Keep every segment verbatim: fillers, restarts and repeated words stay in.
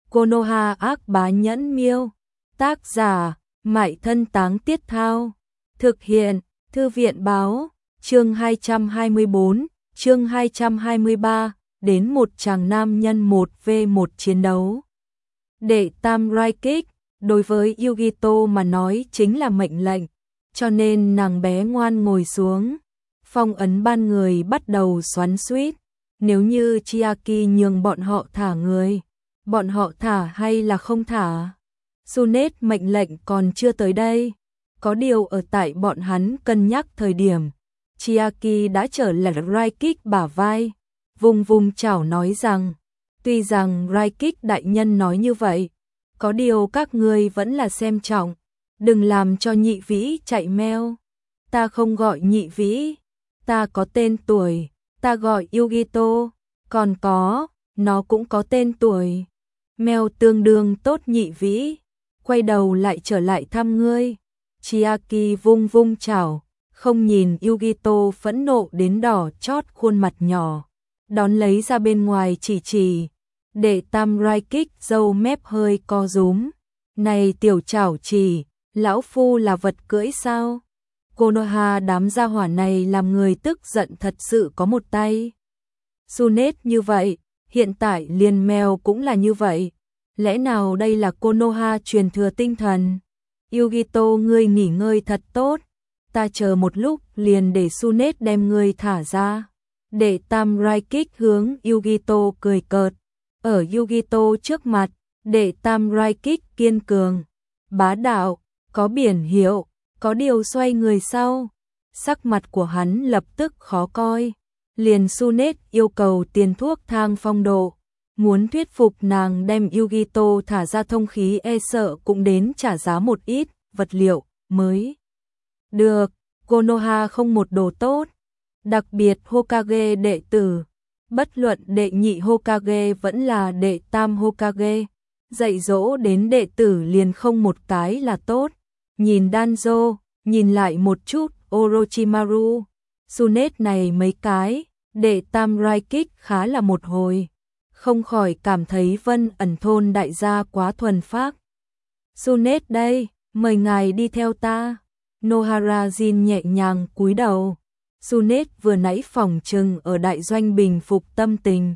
Konoha ác bá nhẫn miêu. Tác giả, Mại Thân Táng Tiết Thao. Thực hiện, Thư viện báo. Chương hai trăm hai mươi tư, chương hai trăm hai mươi ba, đến một chàng nam nhân một vs một chiến đấu. Đệ tam Raikik, đối với Yugito mà nói chính là mệnh lệnh, cho nên nàng bé ngoan ngồi xuống. Phong ấn ban người bắt đầu xoắn xuýt, nếu như Chiaki nhường bọn họ thả người, bọn họ thả hay là không thả? Tsunade mệnh lệnh còn chưa tới đây, có điều ở tại bọn hắn cân nhắc thời điểm, Chiaki đã trở lại Raikik bả vai, vùng vùng chảo nói rằng, tuy rằng Raikik đại nhân nói như vậy, có điều các ngươi vẫn là xem trọng, đừng làm cho nhị vĩ chạy meo. Ta không gọi nhị vĩ, ta có tên tuổi, ta gọi Yugito, còn có, nó cũng có tên tuổi. Mèo tương đương tốt nhị vĩ, quay đầu lại trở lại thăm ngươi. Chiaki vung vung chảo, không nhìn Yugito phẫn nộ đến đỏ chót khuôn mặt nhỏ, đón lấy ra bên ngoài chỉ chỉ. Đệ tam Raikik râu mép hơi co rúm. Này tiểu chảo chỉ, lão phu là vật cưỡi sao? Konoha đám gia hỏa này làm người tức giận thật sự có một tay. Tsunade như vậy, hiện tại liền mèo cũng là như vậy. Lẽ nào đây là Konoha truyền thừa tinh thần? Yugito ngươi nghỉ ngơi thật tốt, ta chờ một lúc liền để Tsunade đem ngươi thả ra. Đệ tam Raikik hướng Yugito cười cợt. Ở Yugito trước mặt, đệ tam Raikik kiên cường, bá đạo, có biển hiệu, có điều xoay người sau. Sắc mặt của hắn lập tức khó coi. Liền Tsunade yêu cầu tiền thuốc thang phong độ, muốn thuyết phục nàng đem Yugito thả ra thông khí e sợ cũng đến trả giá một ít vật liệu mới. Được, Konoha không một đồ tốt, đặc biệt Hokage đệ tử, bất luận đệ nhị Hokage vẫn là đệ tam Hokage, dạy dỗ đến đệ tử liền không một cái là tốt. Nhìn Danzo, nhìn lại một chút Orochimaru, Tsunade này mấy cái, đệ tam Raikik khá là một hồi, không khỏi cảm thấy Vân Ẩn Thôn đại gia quá thuần phác. Tsunade đây, mời ngài đi theo ta. Nohara Jin nhẹ nhàng cúi đầu. Tsunade vừa nãy phòng trừng ở đại doanh bình phục tâm tình.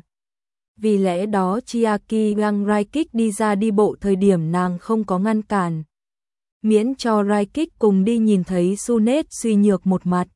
Vì lẽ đó Chiaki gang Raikik đi ra đi bộ thời điểm nàng không có ngăn cản. Miễn cho Raikik cùng đi nhìn thấy Tsunade suy nhược một mặt.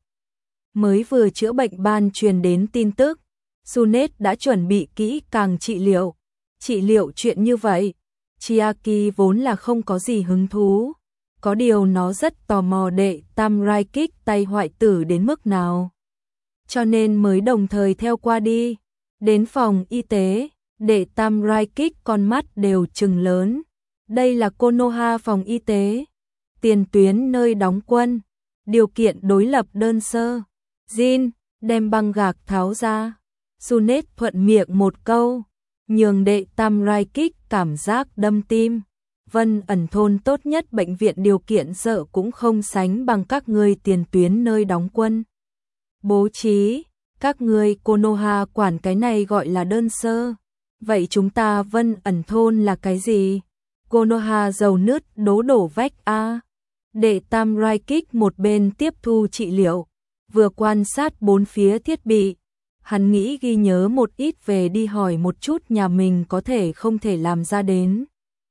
Mới vừa chữa bệnh ban truyền đến tin tức, Tsunade đã chuẩn bị kỹ càng trị liệu. Trị liệu chuyện như vậy, Chiaki vốn là không có gì hứng thú. Có điều nó rất tò mò đệ tam Raikik tay hoại tử đến mức nào. Cho nên mới đồng thời theo qua đi. Đến phòng y tế, đệ tam Raikik con mắt đều trừng lớn. Đây là Konoha phòng y tế. Tiền tuyến nơi đóng quân. Điều kiện đối lập đơn sơ. Jin, đem băng gạc tháo ra. Tsunade thuận miệng một câu, nhường đệ tam Raikik cảm giác đâm tim. Vân Ẩn Thôn tốt nhất bệnh viện điều kiện sợ cũng không sánh bằng các ngươi tiền tuyến nơi đóng quân. Bố trí, các ngươi Konoha quản cái này gọi là đơn sơ. Vậy chúng ta Vân Ẩn Thôn là cái gì? Konoha dầu nứt đố đổ vách a. Đệ tam Raikik một bên tiếp thu trị liệu, vừa quan sát bốn phía thiết bị. Hắn nghĩ ghi nhớ một ít về đi hỏi một chút nhà mình có thể không thể làm ra đến.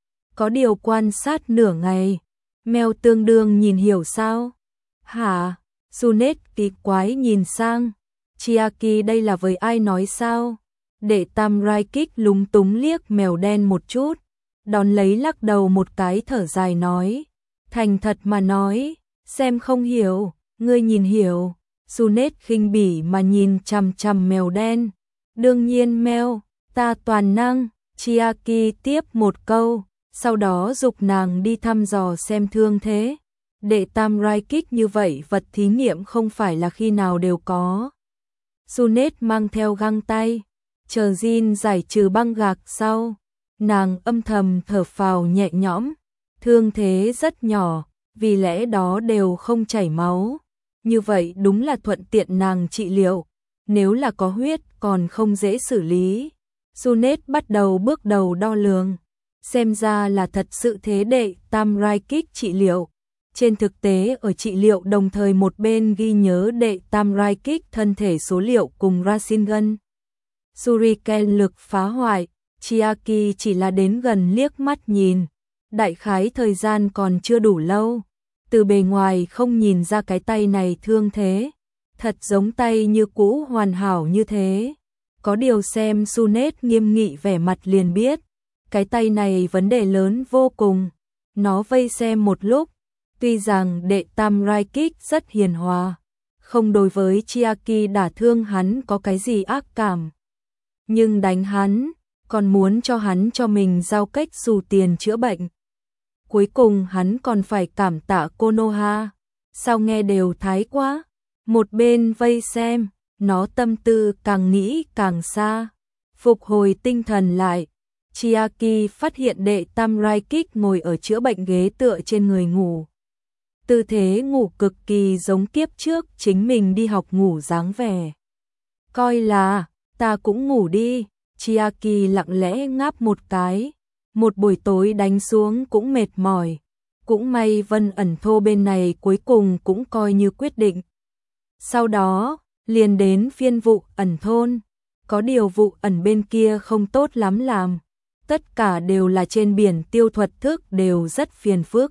Có điều quan sát nửa ngày, mèo tương đương nhìn hiểu sao? Hả? Tsunade kỳ quái nhìn sang. Chiaki đây là với ai nói sao? Đệ tam Raikik lúng túng liếc mèo đen một chút, đón lấy lắc đầu một cái thở dài nói. Thành thật mà nói, xem không hiểu, ngươi nhìn hiểu. Tsunade khinh bỉ mà nhìn chằm chằm mèo đen. Đương nhiên mèo, ta toàn năng. Chiaki tiếp một câu, sau đó giục nàng đi thăm dò xem thương thế. Đệ tam Raikik như vậy vật thí nghiệm không phải là khi nào đều có. Tsunade mang theo găng tay, chờ Jin giải trừ băng gạc sau. Nàng âm thầm thở phào nhẹ nhõm. Thương thế rất nhỏ, vì lẽ đó đều không chảy máu. Như vậy đúng là thuận tiện nàng trị liệu. Nếu là có huyết còn không dễ xử lý. Tsunade bắt đầu bước đầu đo lường. Xem ra là thật sự thế đệ Tam Rai Kích trị liệu. Trên thực tế ở trị liệu đồng thời một bên ghi nhớ đệ Tam Rai Kích thân thể số liệu cùng Rasengan. Shuriken lực phá hoại, Chiaki chỉ là đến gần liếc mắt nhìn. Đại khái thời gian còn chưa đủ lâu. Từ bề ngoài không nhìn ra cái tay này thương thế. Thật giống tay như cũ hoàn hảo như thế. Có điều xem Sunet nghiêm nghị vẻ mặt liền biết. Cái tay này vấn đề lớn vô cùng. Nó vây xem một lúc. Tuy rằng đệ Tam Rai Kích rất hiền hòa. Không đối với Chiaki đả thương hắn có cái gì ác cảm. Nhưng đánh hắn, còn muốn cho hắn cho mình giao cách xù tiền chữa bệnh. Cuối cùng hắn còn phải cảm tạ Konoha. Sao nghe đều thái quá. Một bên vây xem, nó tâm tư càng nghĩ càng xa. Phục hồi tinh thần lại. Chiaki phát hiện đệ Tam Rai Kích ngồi ở chữa bệnh ghế tựa trên người ngủ. Tư thế ngủ cực kỳ giống kiếp trước chính mình đi học ngủ dáng vẻ. Coi là, ta cũng ngủ đi. Chiaki lặng lẽ ngáp một cái. Một buổi tối đánh xuống cũng mệt mỏi. Cũng may Vân ẩn thô bên này cuối cùng cũng coi như quyết định. Sau đó, liền đến phiên vụ ẩn thôn. Có điều vụ ẩn bên kia không tốt lắm làm. Tất cả đều là trên biển tiêu thuật thức đều rất phiền phức.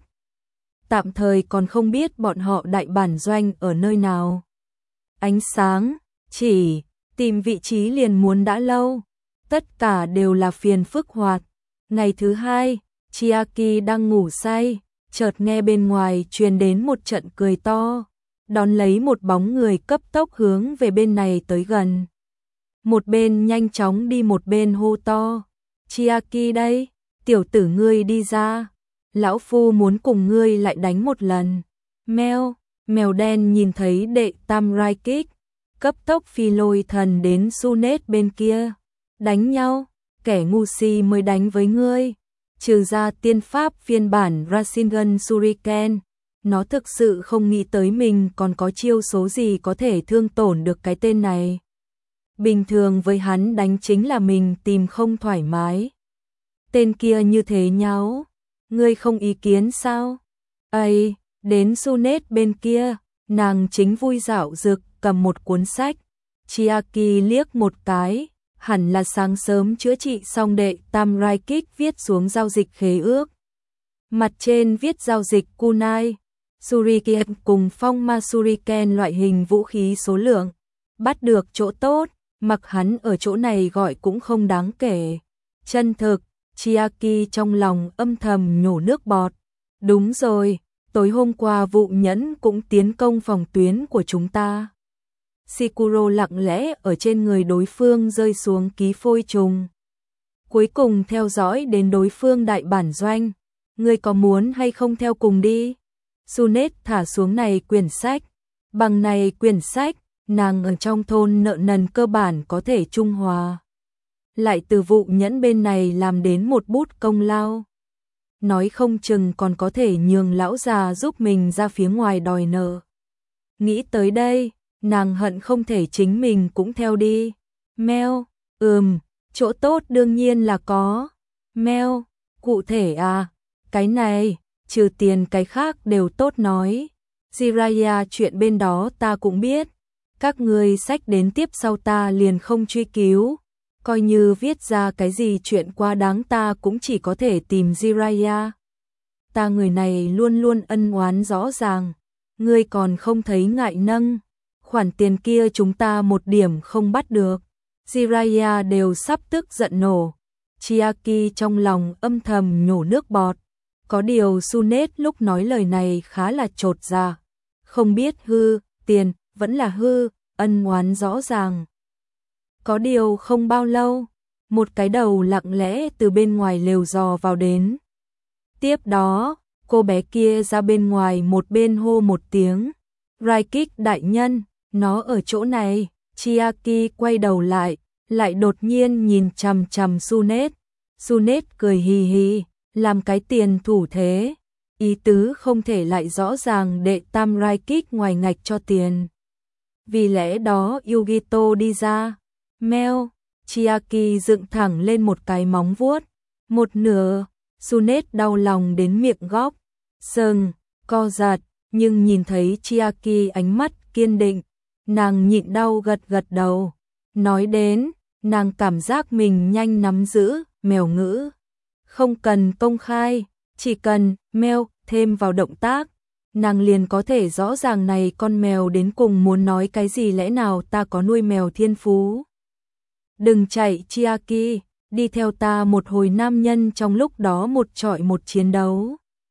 Tạm thời còn không biết bọn họ đại bản doanh ở nơi nào. Ánh sáng, chỉ, tìm vị trí liền muốn đã lâu. Tất cả đều là phiền phức hoạt. Ngày thứ hai, Chiaki đang ngủ say, chợt nghe bên ngoài truyền đến một trận cười to. Đón lấy một bóng người cấp tốc hướng về bên này tới gần. Một bên nhanh chóng đi một bên hô to. Chiaki đây, tiểu tử ngươi đi ra. Lão phu muốn cùng ngươi lại đánh một lần. Mèo, mèo đen nhìn thấy đệ Tam Rai Kích, cấp tốc phi lôi thần đến Sunet bên kia. Đánh nhau, kẻ ngu si mới đánh với ngươi. Trừ ra tiên pháp phiên bản Rasengan Shuriken, nó thực sự không nghĩ tới mình còn có chiêu số gì có thể thương tổn được cái tên này. Bình thường với hắn đánh chính là mình tìm không thoải mái. Tên kia như thế nháo, ngươi không ý kiến sao? Ây, đến Sunet bên kia, nàng chính vui dạo dực cầm một cuốn sách. Chiaki liếc một cái, hẳn là sáng sớm chữa trị xong đệ Tam Rai Kích viết xuống giao dịch khế ước. Mặt trên viết giao dịch kunai, Shuriken cùng phong ma Shuriken loại hình vũ khí số lượng. Bắt được chỗ tốt, mặc hắn ở chỗ này gọi cũng không đáng kể. Chân thực, Chiaki trong lòng âm thầm nhổ nước bọt. Đúng rồi, tối hôm qua vụ nhẫn cũng tiến công phòng tuyến của chúng ta. Shikuro lặng lẽ ở trên người đối phương rơi xuống ký phôi trùng. Cuối cùng theo dõi đến đối phương đại bản doanh. Ngươi có muốn hay không theo cùng đi? Sunet thả xuống này quyển sách. Bằng này quyển sách, nàng ở trong thôn nợ nần cơ bản có thể trung hòa. Lại từ vụ nhẫn bên này làm đến một bút công lao. Nói không chừng còn có thể nhường lão già giúp mình ra phía ngoài đòi nợ. Nghĩ tới đây, nàng hận không thể chính mình cũng theo đi. Mèo, ừm, chỗ tốt đương nhiên là có. Mèo, cụ thể à, cái này, trừ tiền cái khác đều tốt nói. Jiraiya chuyện bên đó ta cũng biết. Các ngươi sách đến tiếp sau ta liền không truy cứu. Coi như viết ra cái gì chuyện quá đáng ta cũng chỉ có thể tìm Jiraiya. Ta người này luôn luôn ân oán rõ ràng. Ngươi còn không thấy ngại nâng. Khoản tiền kia chúng ta một điểm không bắt được. Jiraiya đều sắp tức giận nổ. Chiaki trong lòng âm thầm nhổ nước bọt. Có điều Sunet lúc nói lời này khá là chột dạ. Không biết hư, tiền, vẫn là hư, ân oán rõ ràng. Có điều không bao lâu, một cái đầu lặng lẽ từ bên ngoài lều dò vào đến. Tiếp đó, cô bé kia ra bên ngoài một bên hô một tiếng. Rai Kích đại nhân, nó ở chỗ này. Chiaki quay đầu lại, lại đột nhiên nhìn chằm chằm Sunet. Sunet cười hì hì, làm cái tiền thủ thế. Ý tứ không thể lại rõ ràng đệ Tam Rai Kích ngoài ngạch cho tiền. Vì lẽ đó Yugito đi ra. Mèo, Chiaki dựng thẳng lên một cái móng vuốt. Một nửa, Sunet đau lòng đến miệng góc, sừng, co giật, nhưng nhìn thấy Chiaki ánh mắt kiên định, nàng nhịn đau gật gật đầu. Nói đến, nàng cảm giác mình nhanh nắm giữ mèo ngữ. Không cần công khai, chỉ cần meo thêm vào động tác, nàng liền có thể rõ ràng này con mèo đến cùng muốn nói cái gì, lẽ nào ta có nuôi mèo thiên phú. Đừng chạy Chiaki, đi theo ta một hồi. Nam nhân trong lúc đó một trọi một chiến đấu.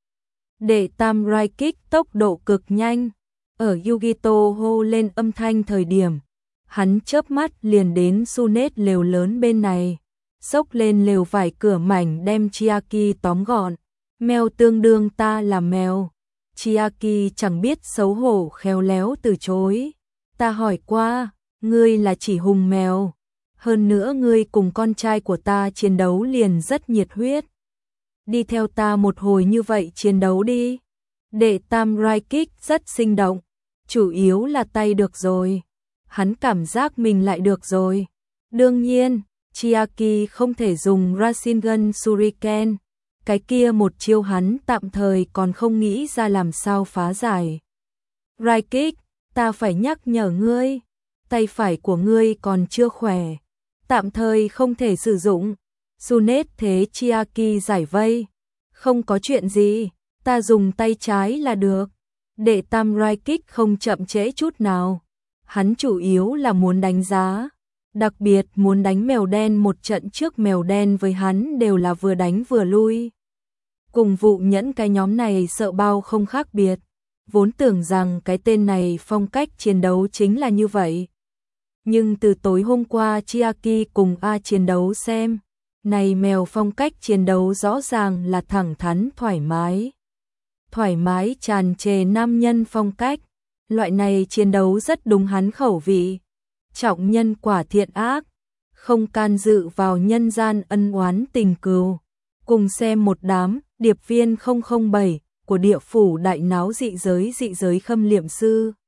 Để tam rai kích tốc độ cực nhanh, ở Yugito hô lên âm thanh thời điểm, hắn chớp mắt liền đến Sunet lều lớn bên này, xốc lên lều vải cửa mảnh đem Chiaki tóm gọn. Mèo tương đương ta là mèo. Chiaki chẳng biết xấu hổ khéo léo từ chối. Ta hỏi qua, ngươi là chỉ hùng mèo. Hơn nữa ngươi cùng con trai của ta chiến đấu liền rất nhiệt huyết. Đi theo ta một hồi như vậy chiến đấu đi. Đệ tam rai kích rất sinh động. Chủ yếu là tay được rồi. Hắn cảm giác mình lại được rồi. Đương nhiên, Chiaki không thể dùng Rasengan Shuriken. Cái kia một chiêu hắn tạm thời còn không nghĩ ra làm sao phá giải. Rai kích, ta phải nhắc nhở ngươi. Tay phải của ngươi còn chưa khỏe. Tạm thời không thể sử dụng. Sunet thế Chiaki giải vây. Không có chuyện gì, ta dùng tay trái là được. Đệ tam rai kích không chậm trễ chút nào. Hắn chủ yếu là muốn đánh giá. Đặc biệt muốn đánh mèo đen một trận. Trước mèo đen với hắn đều là vừa đánh vừa lui. Cùng vụ nhẫn cái nhóm này sợ bao không khác biệt. Vốn tưởng rằng cái tên này phong cách chiến đấu chính là như vậy. Nhưng từ tối hôm qua Chiaki cùng A chiến đấu xem, này mèo phong cách chiến đấu rõ ràng là thẳng thắn thoải mái. Thoải mái tràn trề nam nhân phong cách, loại này chiến đấu rất đúng hắn khẩu vị. Trọng nhân quả thiện ác, không can dự vào nhân gian ân oán tình cừu. Cùng xem một đám điệp viên không không bảy của địa phủ đại náo dị giới dị giới khâm liệm sư.